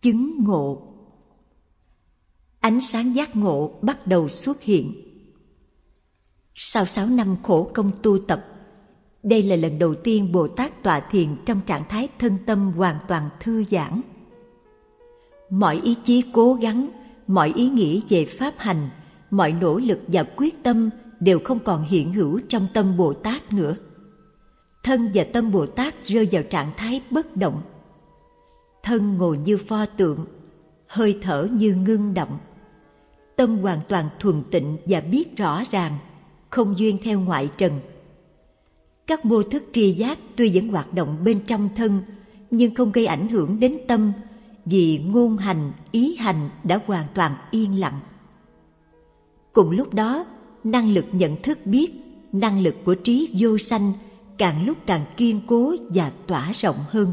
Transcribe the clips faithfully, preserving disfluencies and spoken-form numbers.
Chứng ngộ. Ánh sáng giác ngộ bắt đầu xuất hiện. Sau sáu năm khổ công tu tập, đây là lần đầu tiên Bồ Tát tọa thiền trong trạng thái thân tâm hoàn toàn thư giãn. Mọi ý chí cố gắng, mọi ý nghĩ về pháp hành, mọi nỗ lực và quyết tâm đều không còn hiện hữu trong tâm Bồ Tát nữa. Thân và tâm Bồ Tát rơi vào trạng thái bất động. Thân ngồi như pho tượng, hơi thở như ngưng động. Tâm hoàn toàn thuần tịnh và biết rõ ràng, không duyên theo ngoại trần. Các mô thức tri giác tuy vẫn hoạt động bên trong thân, nhưng không gây ảnh hưởng đến tâm, vì ngôn hành, ý hành đã hoàn toàn yên lặng. Cùng lúc đó, năng lực nhận thức biết, năng lực của trí vô sanh càng lúc càng kiên cố và tỏa rộng hơn.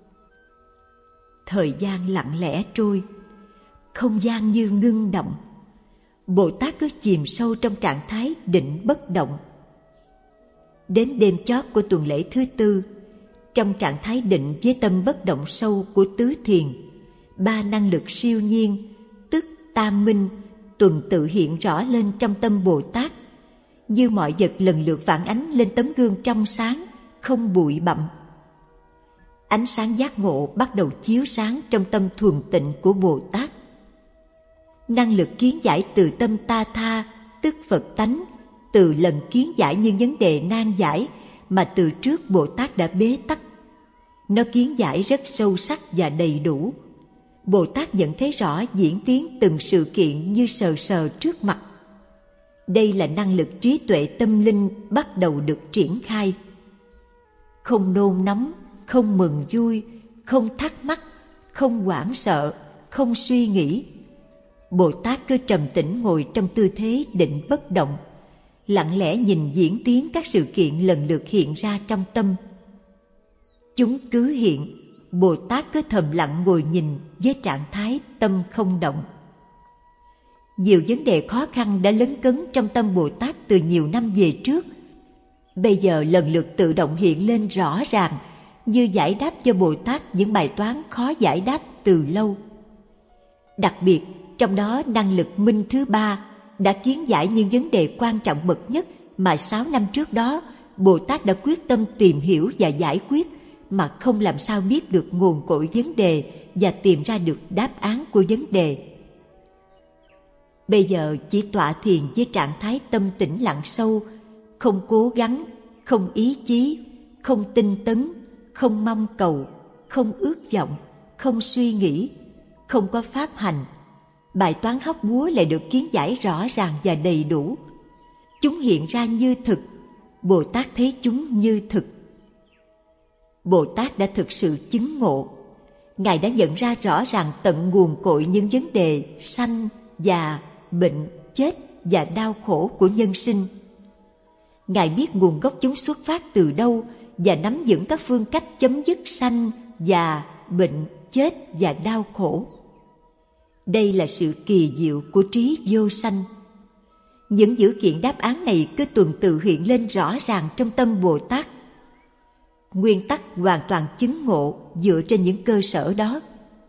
Thời gian lặng lẽ trôi, không gian như ngưng động. Bồ Tát cứ chìm sâu trong trạng thái định bất động. Đến đêm chót của tuần lễ thứ tư, trong trạng thái định với tâm bất động sâu của tứ thiền, ba năng lực siêu nhiên, tức tam minh, tuần tự hiện rõ lên trong tâm Bồ Tát, như mọi vật lần lượt phản ánh lên tấm gương trong sáng, không bụi bặm. Ánh sáng giác ngộ bắt đầu chiếu sáng trong tâm thuần tịnh của Bồ Tát. Năng lực kiến giải từ tâm ta tha, tức Phật tánh, từ lần kiến giải những vấn đề nan giải mà từ trước Bồ Tát đã bế tắc. Nó kiến giải rất sâu sắc và đầy đủ. Bồ Tát nhận thấy rõ diễn tiến từng sự kiện như sờ sờ trước mặt. Đây là năng lực trí tuệ tâm linh bắt đầu được triển khai. Không nôn nóng, không mừng vui, không thắc mắc, không hoảng sợ, không suy nghĩ. Bồ Tát cứ trầm tĩnh ngồi trong tư thế định bất động, lặng lẽ nhìn diễn tiến các sự kiện lần lượt hiện ra trong tâm. Chúng cứ hiện, Bồ Tát cứ thầm lặng ngồi nhìn với trạng thái tâm không động. Nhiều vấn đề khó khăn đã lấn cấn trong tâm Bồ Tát từ nhiều năm về trước, bây giờ lần lượt tự động hiện lên rõ ràng, như giải đáp cho Bồ Tát những bài toán khó giải đáp từ lâu. Đặc biệt, trong đó năng lực minh thứ ba đã kiến giải những vấn đề quan trọng bậc nhất mà sáu năm trước đó Bồ Tát đã quyết tâm tìm hiểu và giải quyết, mà không làm sao biết được nguồn cội vấn đề và tìm ra được đáp án của vấn đề. Bây giờ chỉ tọa thiền với trạng thái tâm tĩnh lặng sâu, không cố gắng, không ý chí, không tinh tấn, không mong cầu, không ước vọng, không suy nghĩ, không có pháp hành. Bài toán hóc búa lại được kiến giải rõ ràng và đầy đủ. Chúng hiện ra như thực, Bồ Tát thấy chúng như thực. Bồ Tát đã thực sự chứng ngộ. Ngài đã nhận ra rõ ràng tận nguồn cội những vấn đề sanh, già, bệnh, chết và đau khổ của nhân sinh. Ngài biết nguồn gốc chúng xuất phát từ đâu và nắm vững các phương cách chấm dứt sanh, già, bệnh, chết và đau khổ. Đây là sự kỳ diệu của trí vô sanh. Những dữ kiện đáp án này cứ tuần tự hiện lên rõ ràng trong tâm Bồ Tát. Nguyên tắc hoàn toàn chứng ngộ dựa trên những cơ sở đó.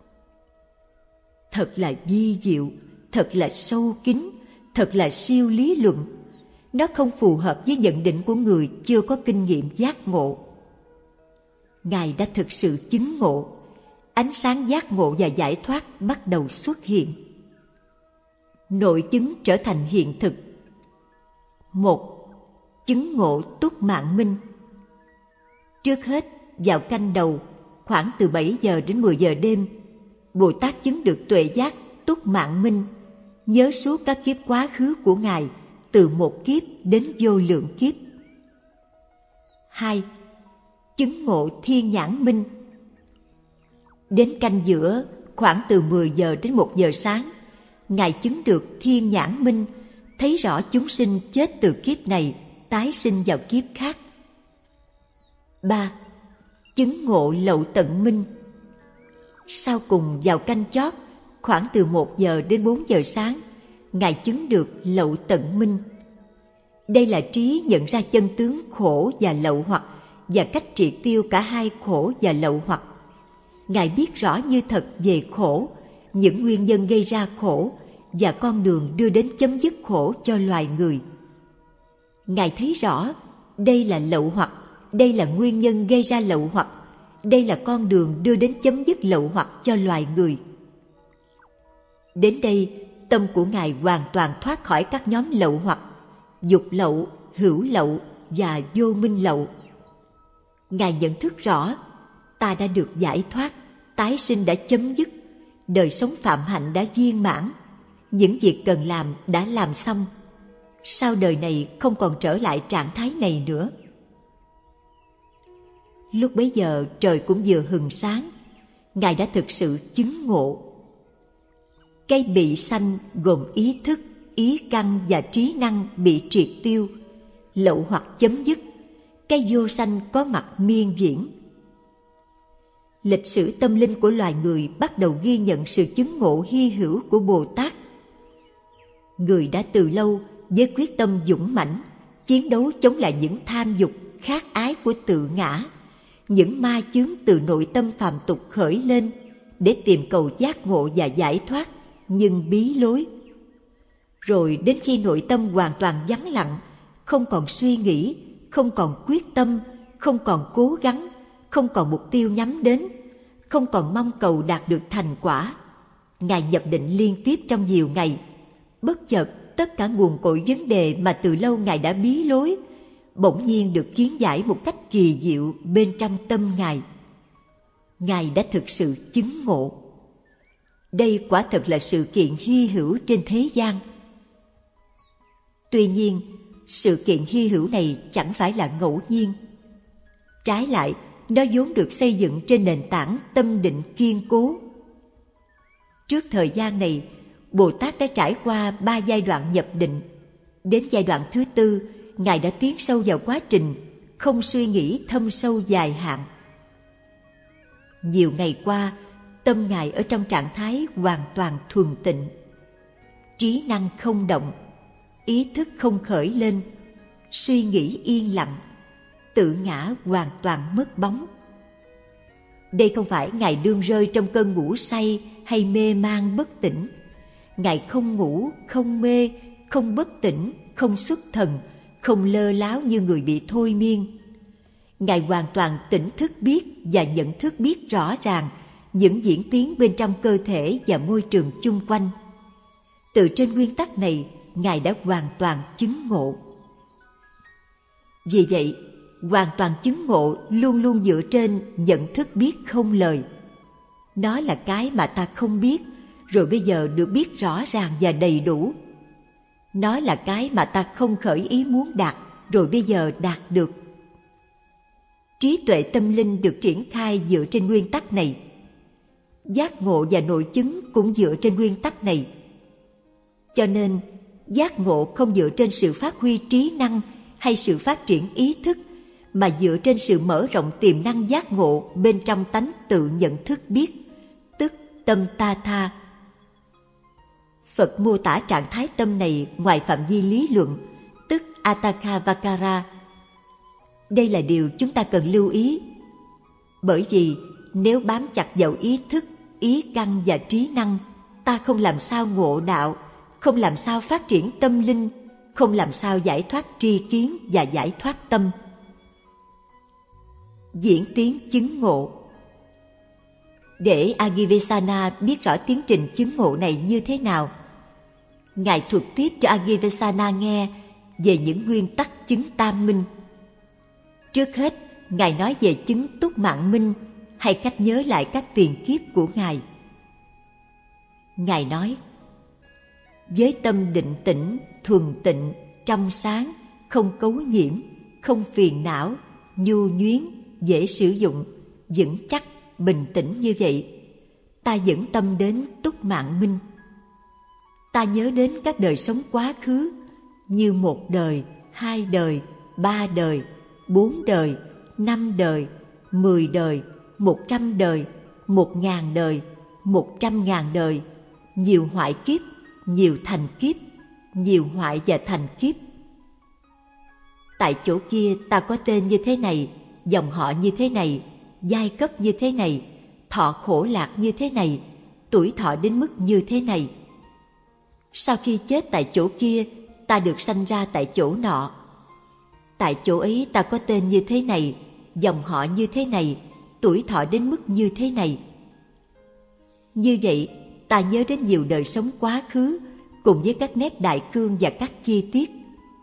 Thật là vi diệu, thật là sâu kín, thật là siêu lý luận. Nó không phù hợp với nhận định của người chưa có kinh nghiệm giác ngộ. Ngài đã thực sự chứng ngộ. Ánh sáng giác ngộ và giải thoát bắt đầu xuất hiện. Nội chứng trở thành hiện thực. Một, chứng ngộ túc mạng minh. Trước hết, vào canh đầu, khoảng từ bảy giờ đến mười giờ đêm, Bồ Tát chứng được tuệ giác túc mạng minh, nhớ suốt các kiếp quá khứ của Ngài, từ một kiếp đến vô lượng kiếp. Hai, chứng ngộ thiên nhãn minh. Đến canh giữa, khoảng từ mười giờ đến một giờ sáng, Ngài chứng được thiên nhãn minh, thấy rõ chúng sinh chết từ kiếp này, tái sinh vào kiếp khác. Ba, chứng ngộ lậu tận minh. Sau cùng vào canh chót, khoảng từ một giờ đến bốn giờ sáng, Ngài chứng được lậu tận minh. Đây là trí nhận ra chân tướng khổ và lậu hoặc, và cách triệt tiêu cả hai khổ và lậu hoặc. Ngài biết rõ như thật về khổ, những nguyên nhân gây ra khổ và con đường đưa đến chấm dứt khổ cho loài người. Ngài thấy rõ đây là lậu hoặc, đây là nguyên nhân gây ra lậu hoặc, đây là con đường đưa đến chấm dứt lậu hoặc cho loài người. Đến đây, tâm của Ngài hoàn toàn thoát khỏi các nhóm lậu hoặc, dục lậu, hữu lậu và vô minh lậu. Ngài nhận thức rõ, ta đã được giải thoát, tái sinh đã chấm dứt, đời sống phạm hạnh đã viên mãn, những việc cần làm đã làm xong. Sau đời này không còn trở lại trạng thái này nữa. Lúc bấy giờ trời cũng vừa hừng sáng, Ngài đã thực sự chứng ngộ. Cái bị sanh gồm ý thức, ý căn và trí năng bị triệt tiêu, lậu hoặc chấm dứt, cái vô sanh có mặt miên viễn. Lịch sử tâm linh của loài người bắt đầu ghi nhận sự chứng ngộ hy hữu của Bồ Tát. Người đã từ lâu với quyết tâm dũng mãnh chiến đấu chống lại những tham dục, khát ái của tự ngã, những ma chướng từ nội tâm phàm tục khởi lên để tìm cầu giác ngộ và giải thoát, nhưng bí lối. Rồi đến khi nội tâm hoàn toàn vắng lặng, không còn suy nghĩ, không còn quyết tâm, không còn cố gắng, không còn mục tiêu nhắm đến, không còn mong cầu đạt được thành quả, Ngài nhập định liên tiếp trong nhiều ngày. Bất chợt, tất cả nguồn cội vấn đề mà từ lâu Ngài đã bí lối bỗng nhiên được kiến giải một cách kỳ diệu bên trong tâm Ngài. Ngài đã thực sự chứng ngộ. Đây quả thật là sự kiện hy hữu trên thế gian. Tuy nhiên, sự kiện hy hữu này chẳng phải là ngẫu nhiên. Trái lại, nó vốn được xây dựng trên nền tảng tâm định kiên cố. Trước thời gian này, Bồ Tát đã trải qua ba giai đoạn nhập định. Đến giai đoạn thứ tư, Ngài đã tiến sâu vào quá trình không suy nghĩ thâm sâu dài hạn. Nhiều ngày qua, tâm Ngài ở trong trạng thái hoàn toàn thuần tịnh. Trí năng không động, ý thức không khởi lên, suy nghĩ yên lặng, tự ngã hoàn toàn mất bóng. Đây không phải Ngài đương rơi trong cơn ngủ say hay mê man bất tỉnh. Ngài không ngủ, không mê, không bất tỉnh, không xuất thần, không lơ láo như người bị thôi miên. Ngài hoàn toàn tỉnh thức biết và nhận thức biết rõ ràng những diễn tiến bên trong cơ thể và môi trường chung quanh. Từ trên nguyên tắc này, Ngài đã hoàn toàn chứng ngộ. Vì vậy, hoàn toàn chứng ngộ luôn luôn dựa trên nhận thức biết không lời. Nó là cái mà ta không biết, rồi bây giờ được biết rõ ràng và đầy đủ. Nó là cái mà ta không khởi ý muốn đạt, rồi bây giờ đạt được. Trí tuệ tâm linh được triển khai dựa trên nguyên tắc này. Giác ngộ và nội chứng cũng dựa trên nguyên tắc này. Cho nên, giác ngộ không dựa trên sự phát huy trí năng hay sự phát triển ý thức, mà dựa trên sự mở rộng tiềm năng giác ngộ bên trong tánh tự nhận thức biết, tức tâm ta tha. Phật mô tả trạng thái tâm này ngoài phạm vi lý luận, tức Atakhavakara. Đây là điều chúng ta cần lưu ý. Bởi vì nếu bám chặt vào ý thức, ý căn và trí năng, ta không làm sao ngộ đạo, không làm sao phát triển tâm linh, không làm sao giải thoát tri kiến và giải thoát tâm. Diễn tiến chứng ngộ. Để Agivesana biết rõ tiến trình chứng ngộ này như thế nào, Ngài thuật tiếp cho Agivesana nghe về những nguyên tắc chứng tam minh. Trước hết, Ngài nói về chứng túc mạng minh, hay cách nhớ lại các tiền kiếp của Ngài. Ngài nói, với tâm định tĩnh, thuần tịnh, trong sáng, không cấu nhiễm, không phiền não, nhu nhuyến, dễ sử dụng, vững chắc, bình tĩnh như vậy, ta dẫn tâm đến túc mạng minh. Ta nhớ đến các đời sống quá khứ như một đời, hai đời, ba đời, bốn đời, năm đời, mười đời, một trăm đời, một ngàn đời, một trăm ngàn đời, nhiều hoại kiếp, nhiều thành kiếp, nhiều hoại và thành kiếp. Tại chỗ kia ta có tên như thế này, dòng họ như thế này, giai cấp như thế này, thọ khổ lạc như thế này, tuổi thọ đến mức như thế này. Sau khi chết tại chỗ kia, ta được sanh ra tại chỗ nọ. Tại chỗ ấy ta có tên như thế này, dòng họ như thế này, tuổi thọ đến mức như thế này. Như vậy, ta nhớ đến nhiều đời sống quá khứ, cùng với các nét đại cương và các chi tiết.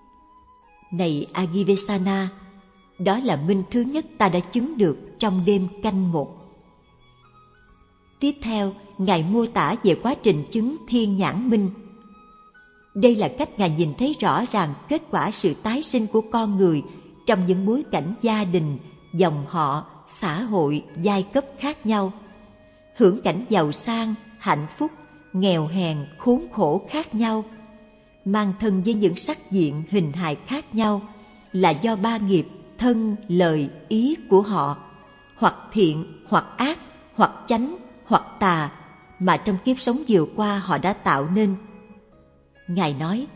Này Agivesana, đó là minh thứ nhất ta đã chứng được trong đêm canh một. Tiếp theo, Ngài mô tả về quá trình chứng thiên nhãn minh. Đây là cách Ngài nhìn thấy rõ ràng kết quả sự tái sinh của con người trong những bối cảnh gia đình, dòng họ, xã hội, giai cấp khác nhau, hưởng cảnh giàu sang, hạnh phúc, nghèo hèn, khốn khổ khác nhau, mang thân với những sắc diện hình hài khác nhau, là do ba nghiệp thân, lời, ý của họ, hoặc thiện, hoặc ác, hoặc chánh, hoặc tà, mà trong kiếp sống vừa qua họ đã tạo nên. Ngài nói,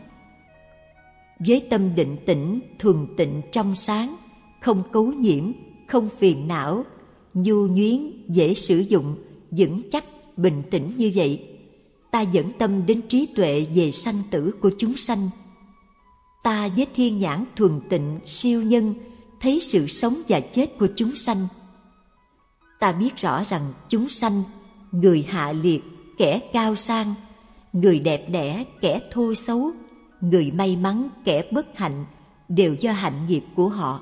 với tâm định tĩnh, thuần tịnh trong sáng, không cấu nhiễm, không phiền não, nhu nhuyến, dễ sử dụng, vững chắc, bình tĩnh như vậy, ta dẫn tâm đến trí tuệ về sanh tử của chúng sanh. Ta với thiên nhãn thuần tịnh, siêu nhân, thấy sự sống và chết của chúng sanh. Ta biết rõ rằng chúng sanh, người hạ liệt, kẻ cao sang, người đẹp đẽ, kẻ thô xấu, người may mắn, kẻ bất hạnh, đều do hạnh nghiệp của họ.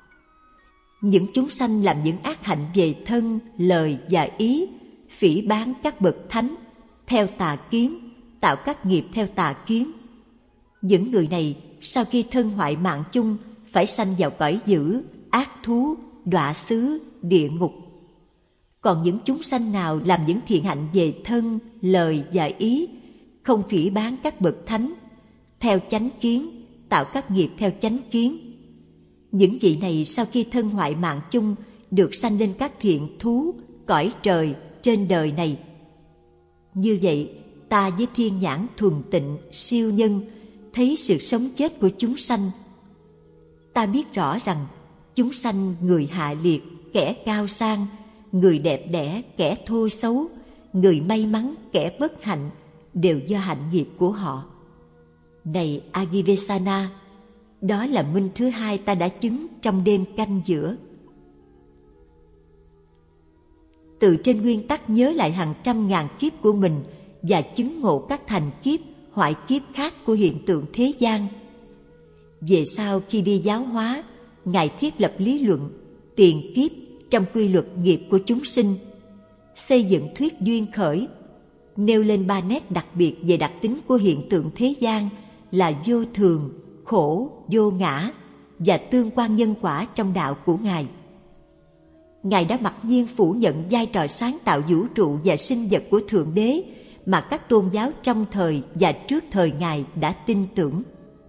Những chúng sanh làm những ác hạnh về thân, lời và ý, phỉ báng các bậc thánh, theo tà kiến, tạo các nghiệp theo tà kiến. Những người này sau khi thân hoại mạng chung phải sanh vào cõi dữ, ác thú, đọa xứ, địa ngục. Còn những chúng sanh nào làm những thiện hạnh về thân, lời và ý, không phỉ báng các bậc thánh, theo chánh kiến, tạo các nghiệp theo chánh kiến, những vị này sau khi thân hoại mạng chung được sanh lên các thiện thú, cõi trời trên đời này. Như vậy, ta với thiên nhãn thuần tịnh, siêu nhân, thấy sự sống chết của chúng sanh. Ta biết rõ rằng chúng sanh người hạ liệt, kẻ cao sang, người đẹp đẽ, kẻ thô xấu, người may mắn, kẻ bất hạnh, đều do hạnh nghiệp của họ. Này Agivesana, đó là minh thứ hai ta đã chứng trong đêm canh giữa. Từ trên nguyên tắc nhớ lại hàng trăm ngàn kiếp của mình và chứng ngộ các thành kiếp, hoại kiếp khác của hiện tượng thế gian. Về sau khi đi giáo hóa, Ngài thiết lập lý luận tiền kiếp trong quy luật nghiệp của chúng sinh, xây dựng thuyết duyên khởi, nêu lên ba nét đặc biệt về đặc tính của hiện tượng thế gian là vô thường, khổ, vô ngã và tương quan nhân quả trong đạo của Ngài. Ngài đã mặc nhiên phủ nhận vai trò sáng tạo vũ trụ và sinh vật của Thượng Đế mà các tôn giáo trong thời và trước thời Ngài đã tin tưởng.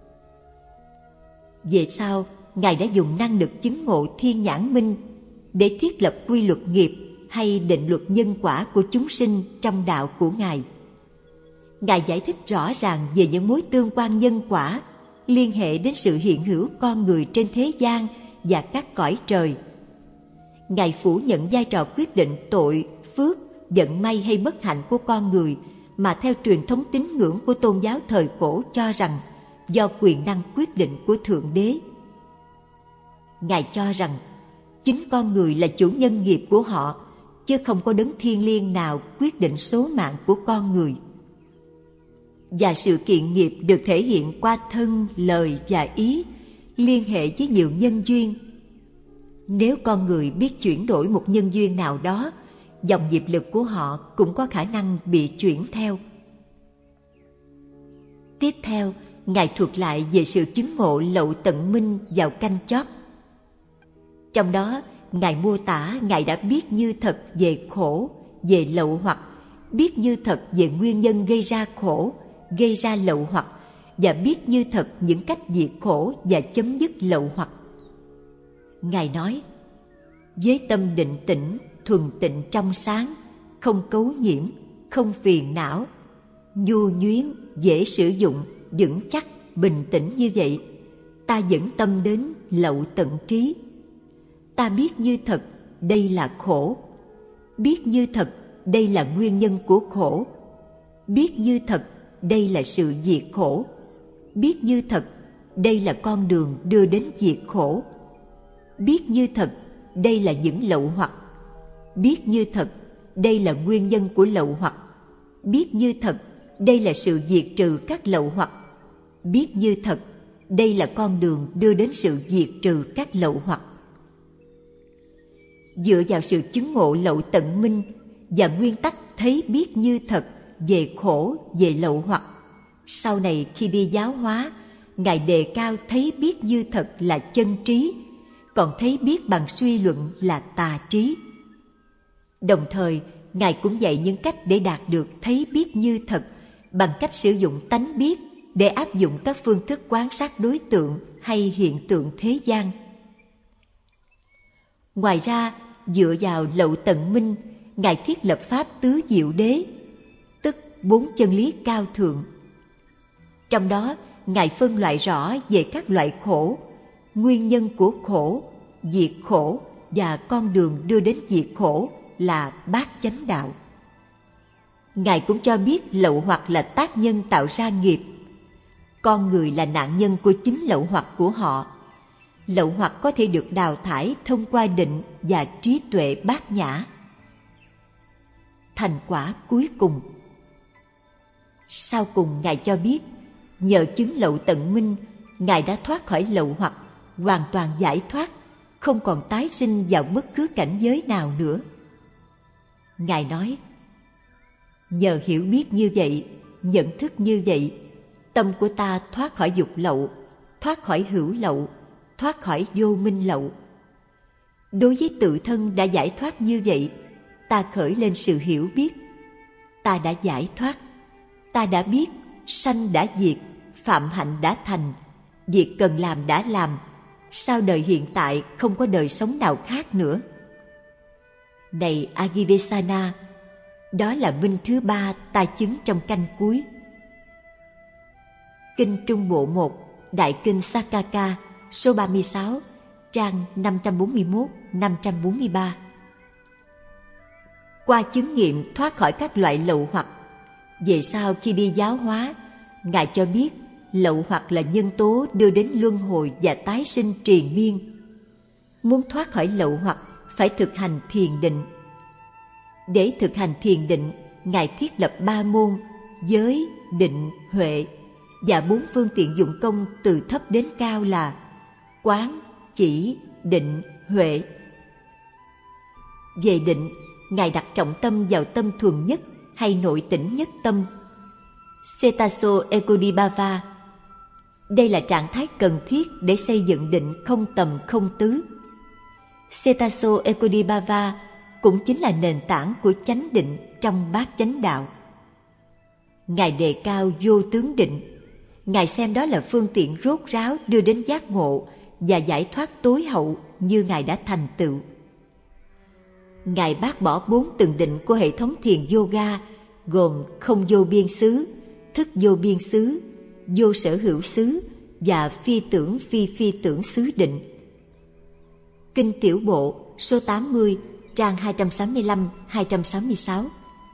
Về sau, Ngài đã dùng năng lực chứng ngộ thiên nhãn minh để thiết lập quy luật nghiệp hay định luật nhân quả của chúng sinh trong đạo của Ngài. Ngài giải thích rõ ràng về những mối tương quan nhân quả liên hệ đến sự hiện hữu con người trên thế gian và các cõi trời. Ngài phủ nhận vai trò quyết định tội, phước, vận may hay bất hạnh của con người mà theo truyền thống tín ngưỡng của tôn giáo thời cổ cho rằng do quyền năng quyết định của Thượng Đế. Ngài cho rằng chính con người là chủ nhân nghiệp của họ, chứ không có đấng thiêng liêng nào quyết định số mạng của con người. Và sự kiện nghiệp được thể hiện qua thân, lời và ý, liên hệ với nhiều nhân duyên. Nếu con người biết chuyển đổi một nhân duyên nào đó, dòng nghiệp lực của họ cũng có khả năng bị chuyển theo. Tiếp theo, Ngài thuật lại về sự chứng ngộ lậu tận minh vào canh chót. Trong đó, Ngài mô tả Ngài đã biết như thật về khổ, về lậu hoặc, biết như thật về nguyên nhân gây ra khổ, gây ra lậu hoặc, và biết như thật những cách diệt khổ và chấm dứt lậu hoặc. Ngài nói, với tâm định tĩnh, thuần tịnh trong sáng, không cấu nhiễm, không phiền não, nhu nhuyến, dễ sử dụng, vững chắc, bình tĩnh như vậy, ta dẫn tâm đến lậu tận trí. Ta biết như thật đây là khổ. Biết như thật, đây là nguyên nhân của khổ. Biết như thật, đây là sự diệt khổ. Biết như thật, đây là con đường đưa đến diệt khổ. Biết như thật, đây là những lậu hoặc. Biết như thật, đây là nguyên nhân của lậu hoặc. Biết như thật, đây là sự diệt trừ các lậu hoặc. Biết như thật, đây là con đường đưa đến sự diệt trừ các lậu hoặc. Dựa vào sự chứng ngộ lậu tận minh và nguyên tắc thấy biết như thật về khổ, về lậu hoặc, sau này khi đi giáo hóa, Ngài đề cao thấy biết như thật là chân trí, còn thấy biết bằng suy luận là tà trí. Đồng thời, Ngài cũng dạy những cách để đạt được thấy biết như thật bằng cách sử dụng tánh biết để áp dụng các phương thức quan sát đối tượng hay hiện tượng thế gian. Ngoài ra, dựa vào lậu tận minh, Ngài thiết lập pháp tứ diệu đế, tức bốn chân lý cao thượng. Trong đó, Ngài phân loại rõ về các loại khổ, nguyên nhân của khổ, diệt khổ và con đường đưa đến diệt khổ là bát chánh đạo. Ngài cũng cho biết lậu hoặc là tác nhân tạo ra nghiệp. Con người là nạn nhân của chính lậu hoặc của họ. Lậu hoặc có thể được đào thải thông qua định và trí tuệ bát nhã. Thành quả cuối cùng. Sau cùng Ngài cho biết, nhờ chứng lậu tận minh, Ngài đã thoát khỏi lậu hoặc, hoàn toàn giải thoát, không còn tái sinh vào bất cứ cảnh giới nào nữa. Ngài nói, nhờ hiểu biết như vậy, nhận thức như vậy, tâm của ta thoát khỏi dục lậu, thoát khỏi hữu lậu, thoát khỏi vô minh lậu. Đối với tự thân đã giải thoát như vậy, ta khởi lên sự hiểu biết. Ta đã giải thoát, ta đã biết, sanh đã diệt, phạm hạnh đã thành, việc cần làm đã làm, sau đời hiện tại không có đời sống nào khác nữa. Này Agivesana, đó là minh thứ ba ta chứng trong canh cuối. Kinh Trung Bộ một, Đại Kinh Sakaka, số ba mươi sáu, trang năm trăm bốn mươi mốt đến năm trăm bốn mươi ba. Qua chứng nghiệm thoát khỏi các loại lậu hoặc, về sau khi đi giáo hóa, Ngài cho biết lậu hoặc là nhân tố đưa đến luân hồi và tái sinh triền miên. Muốn thoát khỏi lậu hoặc phải thực hành thiền định. Để thực hành thiền định, Ngài thiết lập ba môn giới, định, huệ và bốn phương tiện dụng công từ thấp đến cao là quán, chỉ, định, huệ. Về định, Ngài đặt trọng tâm vào tâm thuần nhất hay nội tĩnh nhất tâm, Cetaso Ekudibhava. Đây là trạng thái cần thiết để xây dựng định không tầm không tứ. Cetaso Ekudibhava cũng chính là nền tảng của chánh định trong bát chánh đạo. Ngài đề cao vô tướng định. Ngài xem đó là phương tiện rốt ráo đưa đến giác ngộ và giải thoát tối hậu như Ngài đã thành tựu. Ngài bác bỏ bốn tầng định của hệ thống thiền yoga gồm không vô biên xứ, thức vô biên xứ, vô sở hữu xứ và phi tưởng phi phi tưởng xứ định. Kinh Tiểu Bộ số tám mươi, trang hai trăm sáu mươi lăm đến hai trăm sáu mươi sáu.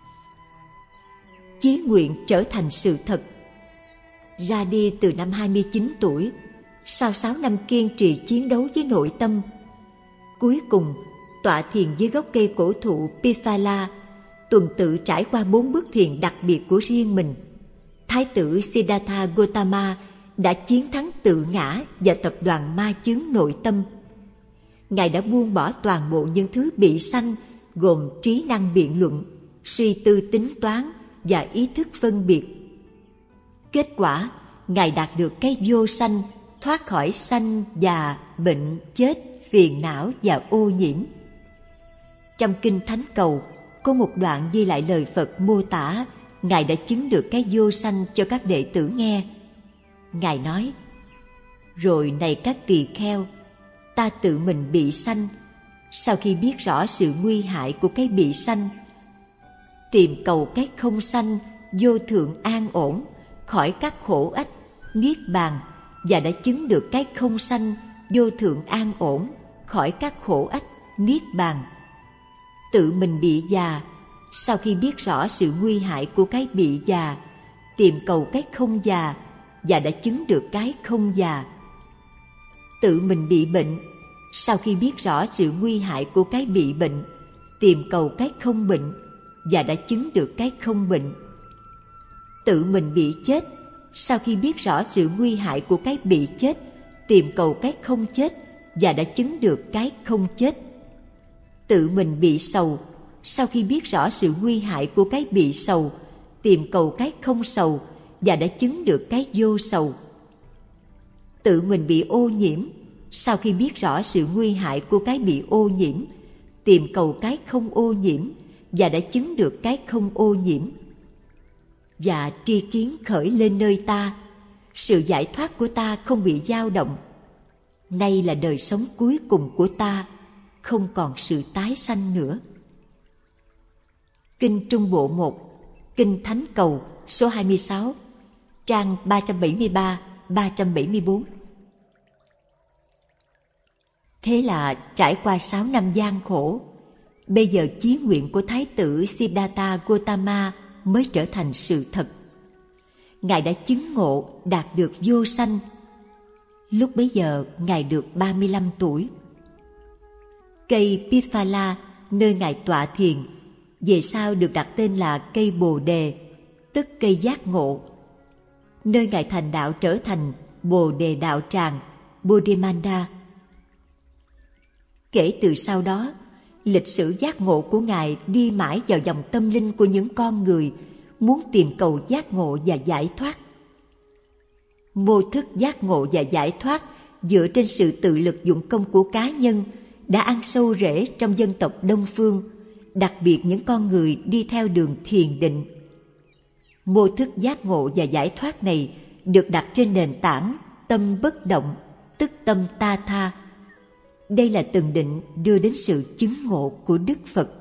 Chí nguyện trở thành sự thật. Ra đi từ năm hai mươi chín tuổi, sau sáu năm kiên trì chiến đấu với nội tâm, cuối cùng tọa thiền dưới gốc cây cổ thụ Piphala, tuần tự trải qua bốn bước thiền đặc biệt của riêng mình, Thái tử Siddhartha Gautama đã chiến thắng tự ngã và tập đoàn ma chướng nội tâm. Ngài đã buông bỏ toàn bộ những thứ bị sanh gồm trí năng biện luận, suy tư tính toán và ý thức phân biệt. Kết quả, Ngài đạt được cái vô sanh, thoát khỏi sanh, già, bệnh, chết, phiền não và ô nhiễm. Trong Kinh Thánh Cầu, có một đoạn ghi lại lời Phật mô tả Ngài đã chứng được cái vô sanh cho các đệ tử nghe. Ngài nói, rồi này các tỳ kheo, ta tự mình bị sanh, sau khi biết rõ sự nguy hại của cái bị sanh, tìm cầu cái không sanh, vô thượng an ổn, khỏi các khổ ách, niết bàn, và đã chứng được cái không sanh, vô thượng an ổn, khỏi các khổ ách, niết bàn. Tự mình bị già, sau khi biết rõ sự nguy hại của cái bị già, tìm cầu cái không già và đã chứng được cái không già. Tự mình bị bệnh, sau khi biết rõ sự nguy hại của cái bị bệnh, tìm cầu cái không bệnh và đã chứng được cái không bệnh. Tự mình bị chết, sau khi biết rõ sự nguy hại của cái bị chết, tìm cầu cái không chết và đã chứng được cái không chết. Tự mình bị sầu, sau khi biết rõ sự nguy hại của cái bị sầu, tìm cầu cái không sầu và đã chứng được cái vô sầu. Tự mình bị ô nhiễm, sau khi biết rõ sự nguy hại của cái bị ô nhiễm, tìm cầu cái không ô nhiễm và đã chứng được cái không ô nhiễm. Và tri kiến khởi lên nơi ta, sự giải thoát của ta không bị dao động. Nay là đời sống cuối cùng của ta, không còn sự tái sanh nữa. Kinh Trung Bộ một, Kinh Thánh Cầu số hai mươi sáu, trang ba trăm bảy mươi ba đến ba trăm bảy mươi bốn. Thế là trải qua sáu năm gian khổ, bây giờ chí nguyện của Thái tử Siddhartha Gautama mới trở thành sự thật. Ngài đã chứng ngộ đạt được vô sanh. Lúc bấy giờ Ngài được ba mươi lăm tuổi. Cây Piphala nơi Ngài tọa thiền về sau được đặt tên là cây Bồ Đề, tức cây giác ngộ. Nơi Ngài thành đạo trở thành Bồ Đề Đạo Tràng, Bodhimanda. Kể từ sau đó, lịch sử giác ngộ của Ngài đi mãi vào dòng tâm linh của những con người muốn tìm cầu giác ngộ và giải thoát. Mô thức giác ngộ và giải thoát dựa trên sự tự lực dụng công của cá nhân đã ăn sâu rễ trong dân tộc Đông Phương, đặc biệt những con người đi theo đường thiền định. Mô thức giác ngộ và giải thoát này được đặt trên nền tảng tâm bất động, tức tâm ta tha. Đây là từng định đưa đến sự chứng ngộ của Đức Phật.